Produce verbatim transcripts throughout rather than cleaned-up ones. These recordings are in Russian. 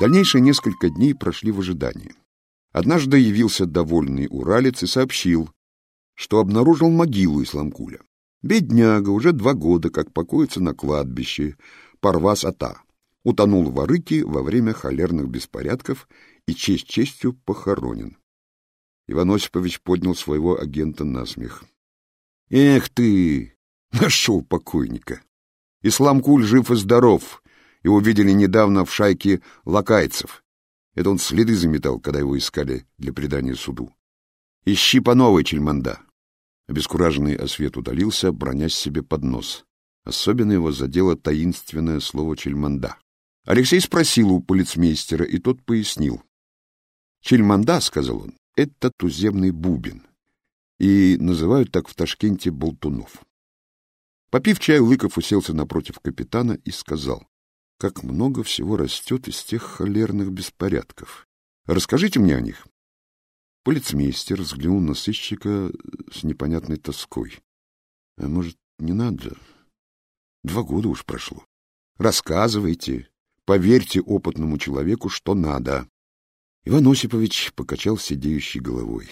Дальнейшие несколько дней прошли в ожидании. Однажды явился довольный уралец и сообщил, что обнаружил могилу Исламкуля. Бедняга уже два года как покоится на кладбище Парвас-Ата. Утонул в Арыке во время холерных беспорядков и честь честью похоронен. Иван Осипович поднял своего агента на смех. «Эх ты! Нашел покойника! Исламкуль жив и здоров, его видели недавно в шайке лакайцев. Это он следы заметал, когда его искали для предания суду. Ищи по новой, Чельманда!» Обескураженный Освет удалился, бронясь себе под нос. Особенно его задело таинственное слово «Чельманда». Алексей спросил у полицмейстера, и тот пояснил. «Чельманда, — сказал он, — это туземный бубен, и называют так в Ташкенте болтунов». Попив чай, Лыков уселся напротив капитана и сказал: «Как много всего растет из тех холерных беспорядков. Расскажите мне о них». Полицмейстер взглянул на сыщика с непонятной тоской. «А может, не надо? Два года уж прошло. Рассказывайте, поверьте опытному человеку, что надо». Иван Осипович покачал сидеющей головой.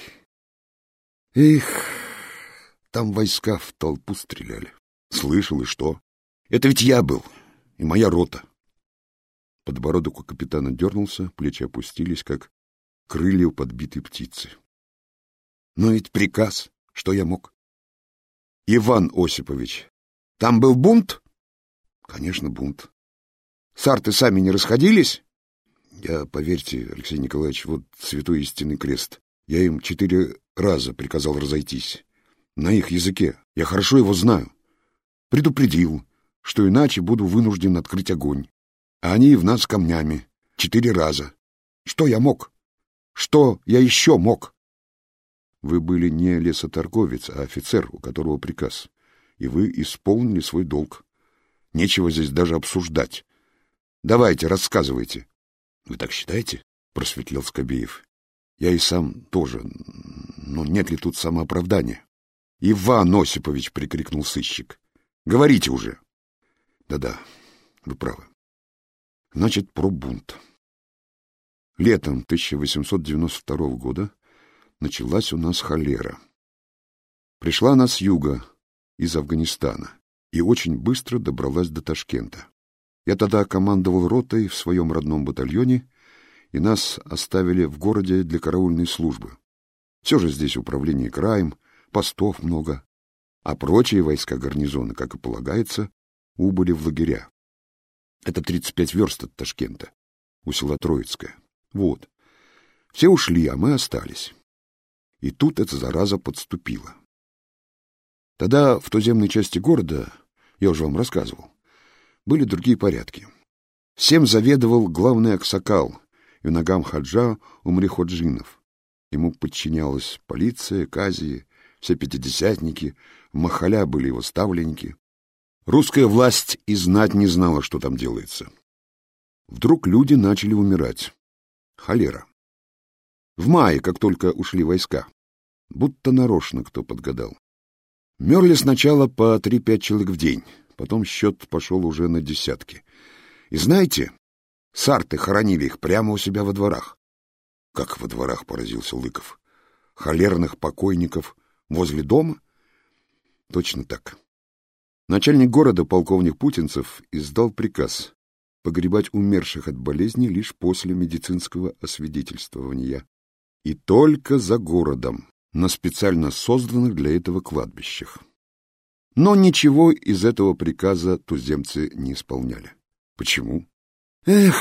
«Эх, там войска в толпу стреляли. Слышал, и что? Это ведь я был, и моя рота». Подбородок у капитана дернулся, плечи опустились, как крылья у подбитой птицы. «Но ведь приказ, что я мог?» «Иван Осипович, там был бунт?» «Конечно, бунт». «Сарты сами не расходились?» «Я, поверьте, Алексей Николаевич, вот святой истинный крест. Я им четыре раза приказал разойтись. На их языке. Я хорошо его знаю. Предупредил, что иначе буду вынужден открыть огонь. А они в нас камнями. Четыре раза. Что я мог? Что я еще мог?» «Вы были не лесоторговец, а офицер, у которого приказ. И вы исполнили свой долг. Нечего здесь даже обсуждать. Давайте, рассказывайте». «Вы так считаете?» — просветлел Скобеев. «Я и сам тоже. Но нет ли тут самооправдания?» «Иван Осипович!» — прикрикнул сыщик. «Говорите уже!» «Да-да, вы правы. Значит, про бунт. Летом тысяча восемьсот девяносто второго года началась у нас холера. Пришла она с юга, из Афганистана, и очень быстро добралась до Ташкента. Я тогда командовал ротой в своем родном батальоне, и нас оставили в городе для караульной службы. Все же здесь управление краем, постов много, а прочие войска гарнизона, как и полагается, убыли в лагеря. Это тридцать пять верст от Ташкента, у села Троицкое. Вот. Все ушли, а мы остались. И тут эта зараза подступила. Тогда в туземной части города, я уже вам рассказывал, были другие порядки. Всем заведовал главный аксакал, юнагам хаджа Умри-Ходжинов. Ему подчинялась полиция, кази, все пятидесятники, махаля были его ставленники. Русская власть и знать не знала, что там делается. Вдруг люди начали умирать. Холера. В мае, как только ушли войска. Будто нарочно кто подгадал. Мерли сначала по три-пять человек в день, потом счет пошел уже на десятки. И знаете, сарты хоронили их прямо у себя во дворах. — Как во дворах? — поразился Лыков. — Холерных покойников возле дома? — Точно так. Начальник города, полковник Путинцев, издал приказ погребать умерших от болезни лишь после медицинского освидетельствования. И только за городом, на специально созданных для этого кладбищах. Но ничего из этого приказа туземцы не исполняли. Почему? Эх,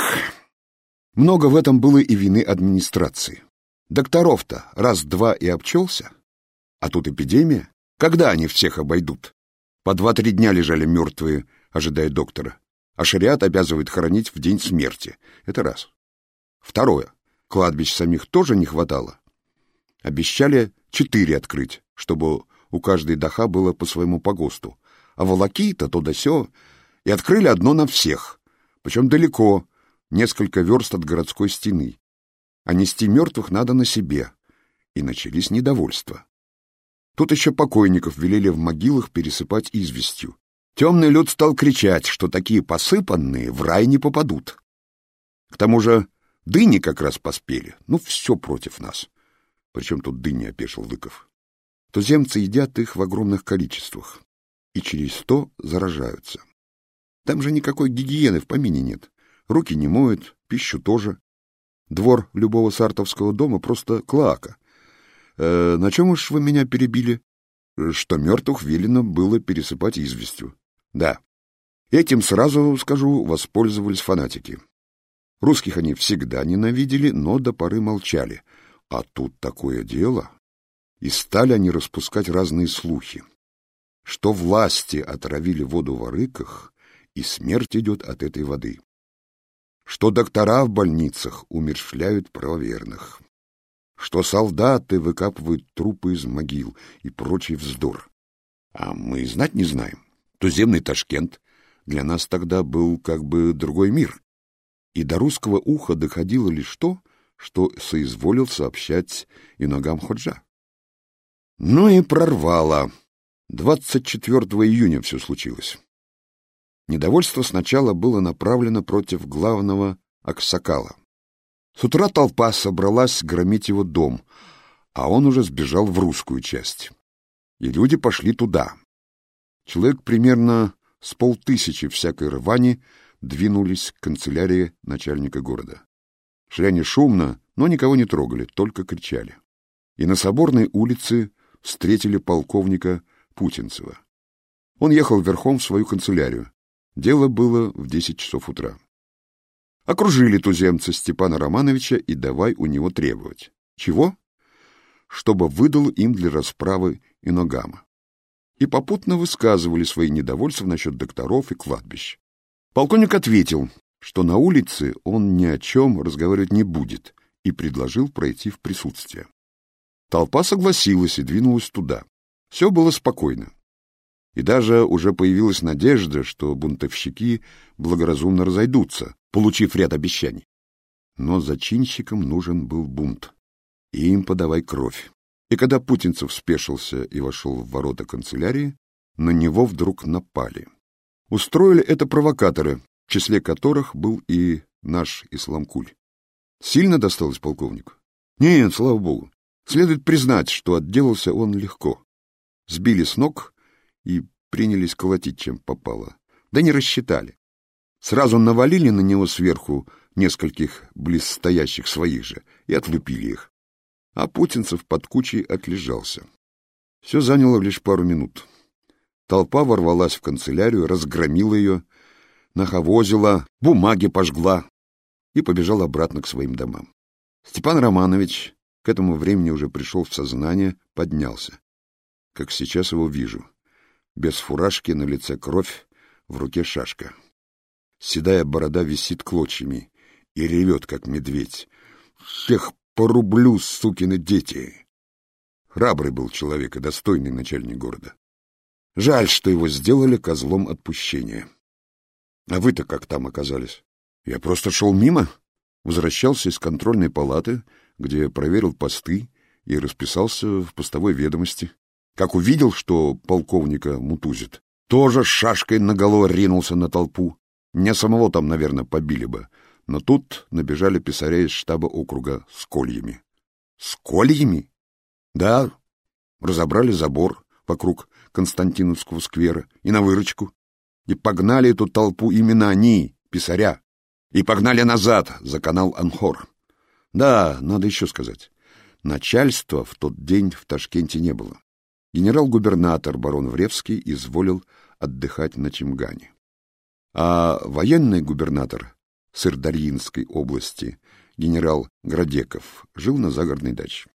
много в этом было и вины администрации. Докторов-то раз-два и обчелся. А тут эпидемия. Когда они всех обойдут? По два-три дня лежали мертвые, ожидая доктора. А шариат обязывает хоронить в день смерти. Это раз. Второе. Кладбищ самих тоже не хватало. Обещали четыре открыть, чтобы у каждой даха было по своему погосту. А волокита то да сё. И открыли одно на всех. Причем далеко, несколько верст от городской стены. А нести мертвых надо на себе. И начались недовольства. Тут еще покойников велели в могилах пересыпать известью. Темный люд стал кричать, что такие посыпанные в рай не попадут. К тому же Дыни как раз поспели. Ну, все против нас. Причем тут дыни, опешил Лыков. Туземцы едят их в огромных количествах. И через то заражаются. Там же никакой гигиены в помине нет. Руки не моют, пищу тоже. Двор любого сартовского дома просто клоака. Э, на чем уж вы меня перебили? Что мертвых велено было пересыпать известью. Да. Этим, сразу скажу, воспользовались фанатики. Русских они всегда ненавидели, но до поры молчали. А тут такое дело. И стали они распускать разные слухи. Что власти отравили воду в арыках, и смерть идет от этой воды. Что доктора в больницах умерщвляют правоверных. Что солдаты выкапывают трупы из могил и прочий вздор. А мы знать не знаем. Туземный Ташкент для нас тогда был как бы другой мир. И до русского уха доходило лишь то, что соизволил сообщать Иногам Ходжа. Ну и прорвало. двадцать четвёртого июня все случилось. Недовольство сначала было направлено против главного Аксакала. С утра толпа собралась громить его дом, а он уже сбежал в русскую часть. И люди пошли туда. Человек примерно с полтысячи всякой рвани двинулись к канцелярии начальника города. Шли они шумно, но никого не трогали, только кричали. И на Соборной улице встретили полковника Путинцева. Он ехал верхом в свою канцелярию. Дело было в десять часов утра. Окружили туземцы Степана Романовича и давай у него требовать. Чего? Чтобы выдал им для расправы Иногама. И попутно высказывали свои недовольства насчет докторов и кладбищ. Полковник ответил, что на улице он ни о чем разговаривать не будет, и предложил пройти в присутствие. Толпа согласилась и двинулась туда. Все было спокойно. И даже уже появилась надежда, что бунтовщики благоразумно разойдутся, получив ряд обещаний. Но зачинщикам нужен был бунт. И им подавай кровь. И когда Путинцев спешился и вошел в ворота канцелярии, на него вдруг напали. Устроили это провокаторы, в числе которых был и наш Исламкуль. Сильно досталось полковнику? Нет, слава богу. Следует признать, что отделался он легко. Сбили с ног и принялись колотить, чем попало. Да не рассчитали. Сразу навалили на него сверху нескольких близстоящих своих же и отлупили их. А Путинцев под кучей отлежался. Все заняло лишь пару минут. Толпа ворвалась в канцелярию, разгромила ее, нахавозила, бумаги пожгла и побежала обратно к своим домам. Степан Романович к этому времени уже пришел в сознание, поднялся. Как сейчас его вижу. Без фуражки, на лице кровь, в руке шашка. Седая борода висит клочьями и ревет, как медведь. Всех порублю, сукины дети! Храбрый был человек и достойный начальник города. Жаль, что его сделали козлом отпущения. А вы-то как там оказались? Я просто шел мимо, возвращался из контрольной палаты, где проверил посты и расписался в постовой ведомости. Как увидел, что полковника мутузит, тоже с шашкой наголо ринулся на толпу. Меня самого там, наверное, побили бы. Но тут набежали писаря из штаба округа с кольями. С кольями? Да, разобрали забор вокруг Константиновского сквера и на выручку. И погнали эту толпу именно они, писаря. И погнали назад, за канал Анхор. Да, надо еще сказать. Начальства в тот день в Ташкенте не было. Генерал-губернатор барон Вревский изволил отдыхать на Чимгане. А военный губернатор Сырдарьинской области генерал Градеков жил на загородной даче.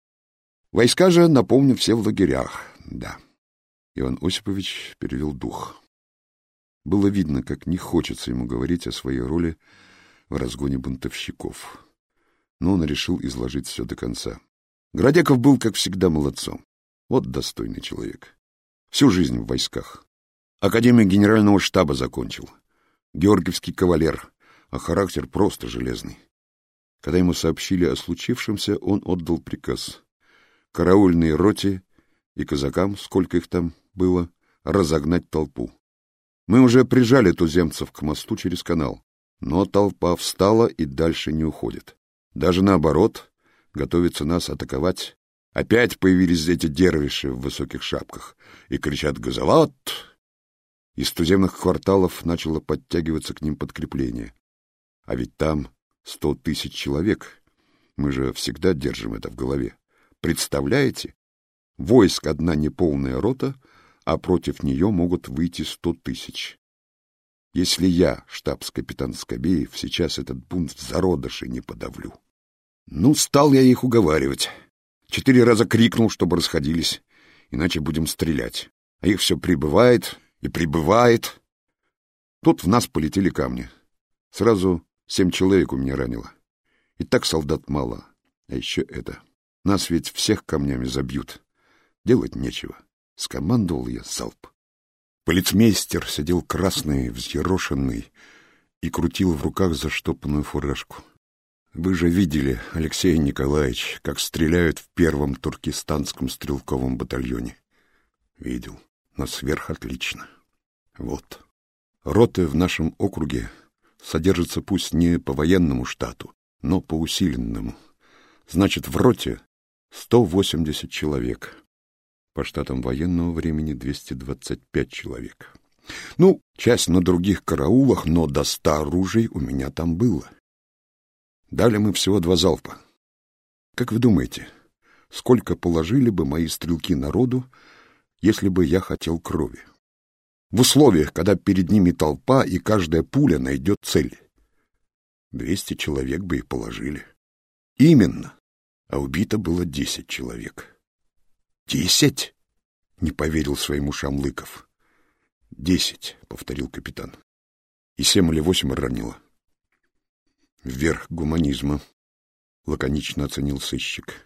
Войска же, напомню, все в лагерях, да. Иван Осипович перевел дух. Было видно, как не хочется ему говорить о своей роли в разгоне бунтовщиков. Но он решил изложить все до конца. Градеков был, как всегда, молодцом. Вот достойный человек. Всю жизнь в войсках. Академию генерального штаба закончил. Георгиевский кавалер, а характер просто железный. Когда ему сообщили о случившемся, он отдал приказ караульной роте и казакам, сколько их там было, разогнать толпу. Мы уже прижали туземцев к мосту через канал. Но толпа встала и дальше не уходит. Даже наоборот, готовится нас атаковать. Опять появились эти дервиши в высоких шапках и кричат «Газоват!». Из туземных кварталов начало подтягиваться к ним подкрепление. А ведь там сто тысяч человек. Мы же всегда держим это в голове. Представляете? Войск одна неполная рота, а против нее могут выйти сто тысяч. Если я, штабс-капитан Скобеев, сейчас этот бунт в зародыше не подавлю. Ну, стал я их уговаривать. Четыре раза крикнул, чтобы расходились, иначе будем стрелять. А их все прибывает и прибывает. Тут в нас полетели камни. Сразу семь человек у меня ранило. И так солдат мало. А еще это. Нас ведь всех камнями забьют. Делать нечего. Скомандовал я залп. Полицмейстер сидел красный, взъерошенный и крутил в руках заштопанную фуражку. Вы же видели, Алексей Николаевич, как стреляют в первом туркестанском стрелковом батальоне. Видел, но сверхотлично. Вот. Роты в нашем округе содержатся пусть не по военному штату, но по усиленному. Значит, в роте сто восемьдесят человек. По штатам военного времени двести двадцать пять человек. Ну, часть на других караулах, но до ста оружий у меня там было. Дали мы всего два залпа. Как вы думаете, сколько положили бы мои стрелки народу, если бы я хотел крови? В условиях, когда перед ними толпа и каждая пуля найдет цель. Двести человек бы и положили. Именно. А убито было десять человек. Десять? Не поверил своим ушам Лыков. Десять, повторил капитан. И семь или восемь ранило. Вверх гуманизма, лаконично оценил сыщик.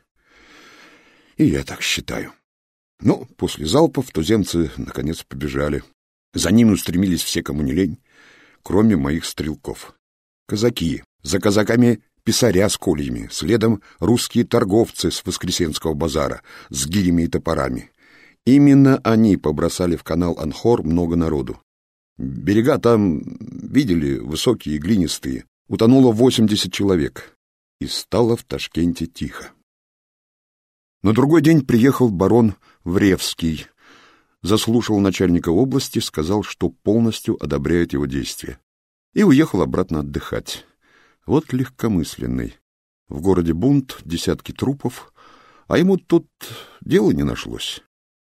И я так считаю. Но после залпов туземцы наконец побежали. За ними устремились все, кому не лень, кроме моих стрелков. Казаки, за казаками писаря с кольями, следом русские торговцы с Воскресенского базара с гирями и топорами. Именно они побросали в канал Анхор много народу. Берега там, видели, высокие и глинистые. Утонуло восемьдесят человек, и стало в Ташкенте тихо. На другой день приехал барон Вревский, заслушал начальника области, сказал, что полностью одобряет его действия, и уехал обратно отдыхать. Вот легкомысленный. В городе бунт, десятки трупов, а ему тут дела не нашлось.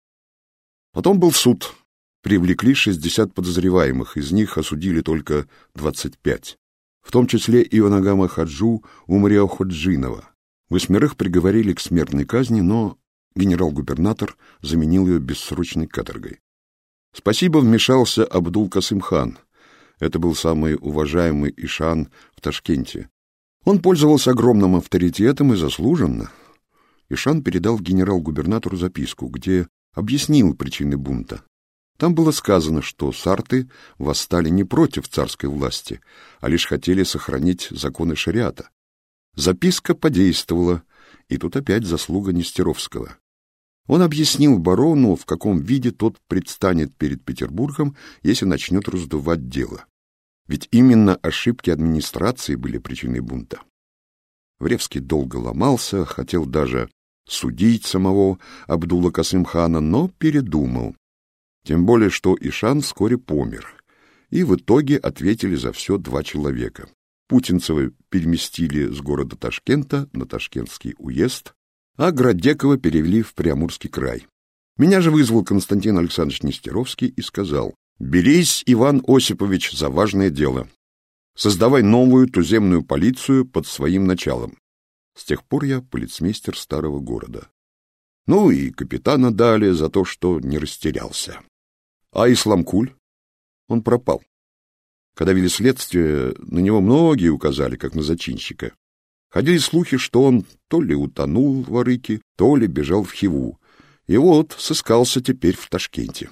Потом был суд. Привлекли шестьдесят подозреваемых, из них осудили только двадцать пять. В том числе и Ионагама Хаджу Умариоходжинова. Восьмерых приговорили к смертной казни, но генерал-губернатор заменил ее бессрочной каторгой. Спасибо вмешался Абдул-Касым-хан. Это был самый уважаемый ишан в Ташкенте. Он пользовался огромным авторитетом и заслуженно. Ишан передал генерал-губернатору записку, где объяснил причины бунта. Там было сказано, что сарты восстали не против царской власти, а лишь хотели сохранить законы шариата. Записка подействовала, и тут опять заслуга Нестеровского. Он объяснил барону, в каком виде тот предстанет перед Петербургом, если начнет раздувать дело. Ведь именно ошибки администрации были причиной бунта. Вревский долго ломался, хотел даже судить самого Абдула-Касым-хана, но передумал. Тем более, что Ишан вскоре помер, и в итоге ответили за все два человека. Путинцева переместили с города Ташкента на Ташкентский уезд, а Градекова перевели в Приамурский край. Меня же вызвал Константин Александрович Нестеровский и сказал: «Берись, Иван Осипович, за важное дело. Создавай новую туземную полицию под своим началом». С тех пор я полицмейстер старого города. Ну и капитана дали за то, что не растерялся. А Исламкуль? Он пропал. Когда вели следствие, на него многие указали, как на зачинщика. Ходили слухи, что он то ли утонул в Арыке, то ли бежал в Хиву. И вот сыскался теперь в Ташкенте.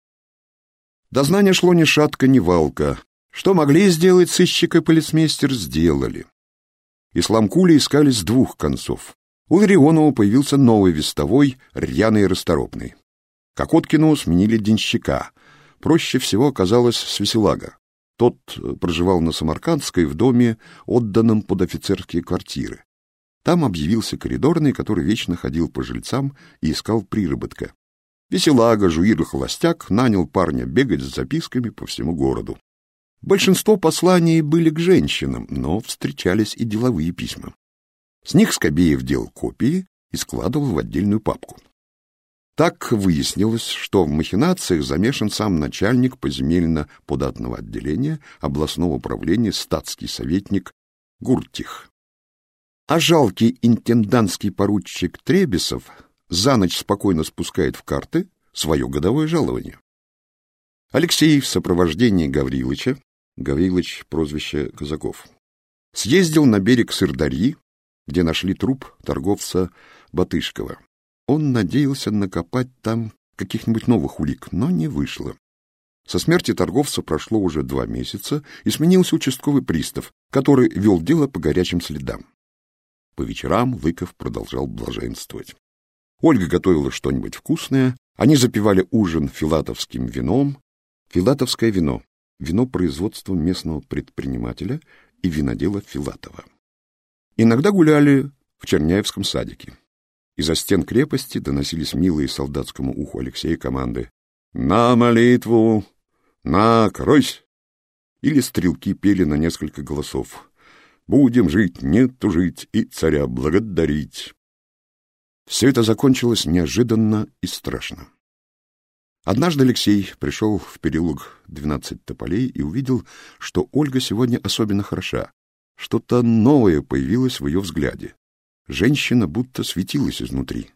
Дознание шло ни шатко, ни валко. Что могли сделать сыщик и полицмейстер, сделали. Исламкуля искали с двух концов. У Ларионова появился новый вестовой, рьяный и расторопный. Кокоткину сменили денщика. Проще всего оказалось с Веселага. Тот проживал на Самаркандской в доме, отданном под офицерские квартиры. Там объявился коридорный, который вечно ходил по жильцам и искал приработка. Веселага, жуир и холостяк нанял парня бегать с записками по всему городу. Большинство посланий были к женщинам, но встречались и деловые письма. С них Скобеев делал копии и складывал в отдельную папку. Так выяснилось, что в махинациях замешан сам начальник поземельно-податного отделения областного управления статский советник Гуртих. А жалкий интендантский поручик Требесов за ночь спокойно спускает в карты свое годовое жалование. Алексей в сопровождении Гаврилыча, Гаврилыч — прозвище Казаков, съездил на берег Сырдарьи, где нашли труп торговца Батышкова. Он надеялся накопать там каких-нибудь новых улик, но не вышло. Со смерти торговца прошло уже два месяца, и сменился участковый пристав, который вел дело по горячим следам. По вечерам Лыков продолжал блаженствовать. Ольга готовила что-нибудь вкусное, они запивали ужин филатовским вином. Филатовское вино — вино производства местного предпринимателя и винодела Филатова. Иногда гуляли в Черняевском садике. Из-за стен крепости доносились милые солдатскому уху Алексея команды: «На молитву! На, кройсь!» Или стрелки пели на несколько голосов: «Будем жить, не тужить и царя благодарить». Все это закончилось неожиданно и страшно. Однажды Алексей пришел в переулок двенадцать тополей и увидел, что Ольга сегодня особенно хороша. Что-то новое появилось в ее взгляде. Женщина будто светилась изнутри.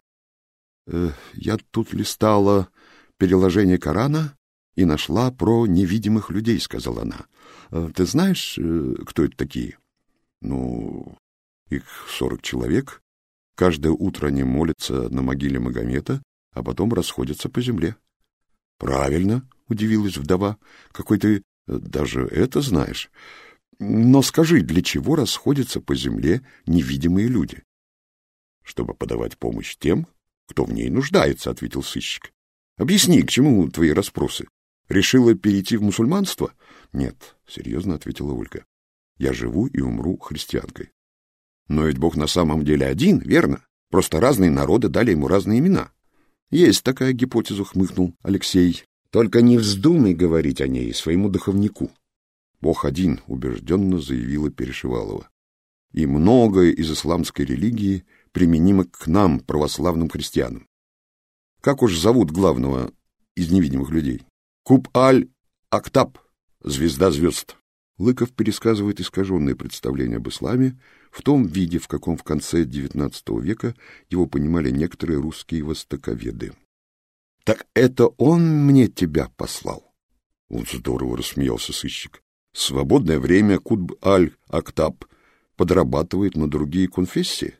Э, «Я тут листала переложение Корана и нашла про невидимых людей», — сказала она. э, «Ты знаешь, э, кто это такие?» «Ну, их сорок человек. Каждое утро они молятся на могиле Магомета, а потом расходятся по земле». «Правильно», — удивилась вдова. «Какой ты даже это знаешь. Но скажи, для чего расходятся по земле невидимые люди?» «Чтобы подавать помощь тем, кто в ней нуждается», — ответил сыщик. «Объясни, к чему твои расспросы? Решила перейти в мусульманство?» «Нет», — серьезно ответила Ольга. «Я живу и умру христианкой». «Но ведь Бог на самом деле один, верно? Просто разные народы дали ему разные имена». «Есть такая гипотеза», — хмыкнул Алексей. «Только не вздумай говорить о ней своему духовнику». «Бог один», — убежденно заявила Перешивалова. «И многое из исламской религии применимо к нам, православным христианам. Как уж зовут главного из невидимых людей? Куб-аль-Актаб, звезда звезд». Лыков пересказывает искаженное представление об исламе в том виде, в каком в конце девятнадцатого века его понимали некоторые русские востоковеды. «Так это он мне тебя послал?» Вот здорово, рассмеялся сыщик. «В свободное время Кутб-аль-Актаб подрабатывает на другие конфессии?»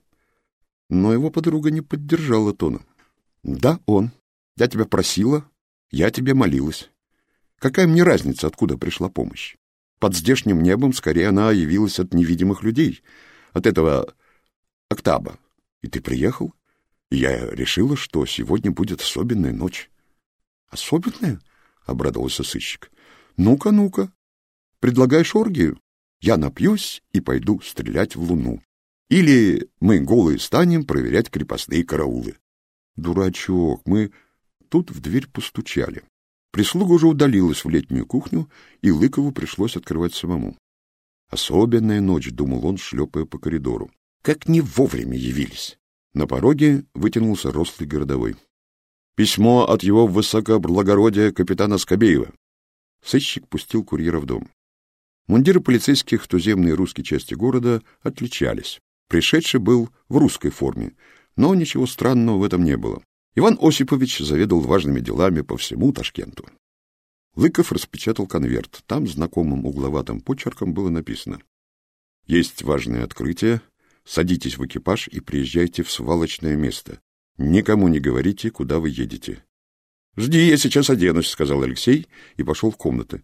Но его подруга не поддержала тона. «Да, он. Я тебя просила, я тебе молилась. Какая мне разница, откуда пришла помощь? Под здешним небом скорее она явилась от невидимых людей, от этого Актаба. И ты приехал, и я решила, что сегодня будет особенная ночь». «Особенная?» — обрадовался сыщик. «Ну-ка, ну-ка. Предлагаешь оргию? Я напьюсь и пойду стрелять в луну. Или мы голые станем проверять крепостные караулы». «Дурачок, мы...» Тут в дверь постучали. Прислуга уже удалилась в летнюю кухню, и Лыкову пришлось открывать самому. «Особенная ночь», — думал он, шлепая по коридору. «Как не вовремя явились». На пороге вытянулся рослый городовой. «Письмо от его высокоблагородия капитана Скобеева». Сыщик пустил курьера в дом. Мундиры полицейских в туземной русской части города отличались. Пришедший был в русской форме, но ничего странного в этом не было. Иван Осипович заведовал важными делами по всему Ташкенту. Лыков распечатал конверт. Там знакомым угловатым почерком было написано: «Есть важное открытие. Садитесь в экипаж и приезжайте в свалочное место. Никому не говорите, куда вы едете». «Жди, я сейчас оденусь», — сказал Алексей и пошел в комнаты.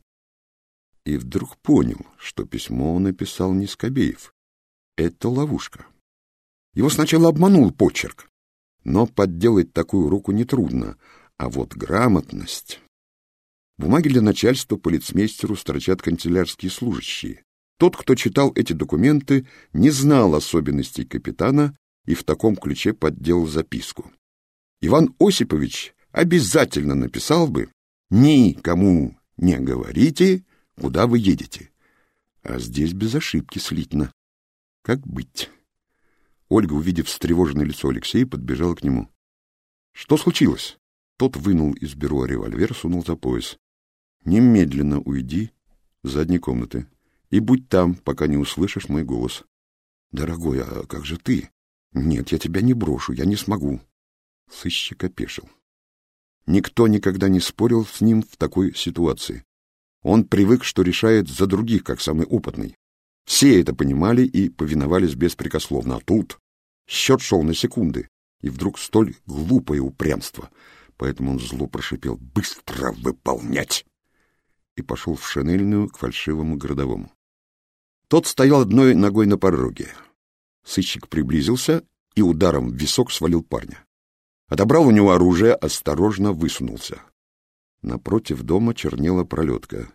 И вдруг понял, что письмо он написал не Скобеев. Это ловушка. Его сначала обманул почерк, но подделать такую руку нетрудно, а вот грамотность... Бумаги для начальства полицмейстеру строчат канцелярские служащие. Тот, кто читал эти документы, не знал особенностей капитана и в таком ключе подделал записку. Иван Осипович обязательно написал бы: «Никому не говорите, куда вы едете». А здесь без ошибки слитно. Как быть? Ольга, увидев встревоженное лицо Алексея, подбежала к нему. «Что случилось?» Тот вынул из бюро револьвер, сунул за пояс. «Немедленно уйди в задней комнаты и будь там, пока не услышишь мой голос». «Дорогой, а как же ты?» «Нет, я тебя не брошу, я не смогу». Сыщик опешил. Никто никогда не спорил с ним в такой ситуации. Он привык, что решает за других, как самый опытный. Все это понимали и повиновались беспрекословно. А тут счет шел на секунды, и вдруг столь глупое упрямство. Поэтому он зло прошипел: «Быстро выполнять!» и пошел в шинельную к фальшивому городовому. Тот стоял одной ногой на пороге. Сыщик приблизился и ударом в висок свалил парня. Отобрал у него оружие, осторожно высунулся. Напротив дома чернела пролетка.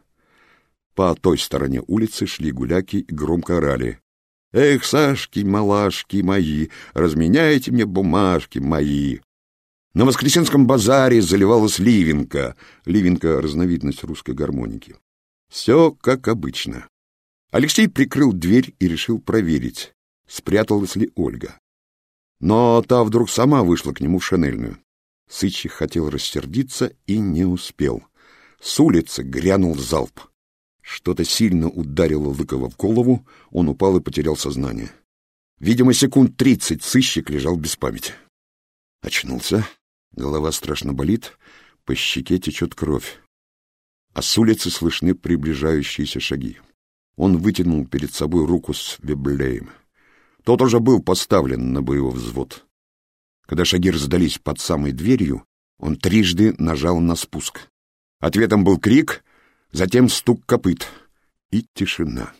По той стороне улицы шли гуляки и громко орали: «Эх, Сашки, малашки мои, разменяйте мне бумажки мои!» На Воскресенском базаре заливалась ливенка. Ливенка — разновидность русской гармоники. Все как обычно. Алексей прикрыл дверь и решил проверить, спряталась ли Ольга. Но та вдруг сама вышла к нему в шинельную. Сыщик хотел рассердиться и не успел. С улицы грянул залп. Что-то сильно ударило Лыкова в голову, он упал и потерял сознание. Видимо, секунд тридцать сыщик лежал без памяти. Очнулся, голова страшно болит, по щеке течет кровь. А с улицы слышны приближающиеся шаги. Он вытянул перед собой руку с веблеем. Тот уже был поставлен на боевой взвод. Когда шаги раздались под самой дверью, он трижды нажал на спуск. Ответом был крик, затем стук копыт и тишина.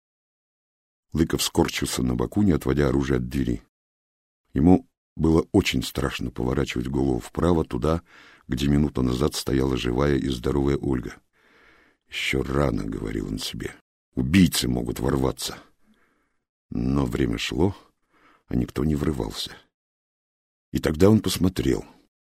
Лыков скорчился на боку, не отводя оружие от двери. Ему было очень страшно поворачивать голову вправо, туда, где минуту назад стояла живая и здоровая Ольга. «Еще рано», — говорил он себе, — «убийцы могут ворваться». Но время шло, а никто не врывался. И тогда он посмотрел.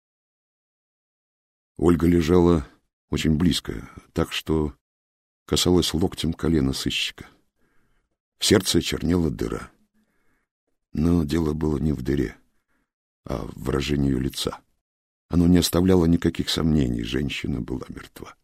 Ольга лежала очень близко, так что касалась локтем колена сыщика. В сердце чернела дыра. Но дело было не в дыре, а в выражении ее лица. Оно не оставляло никаких сомнений, женщина была мертва.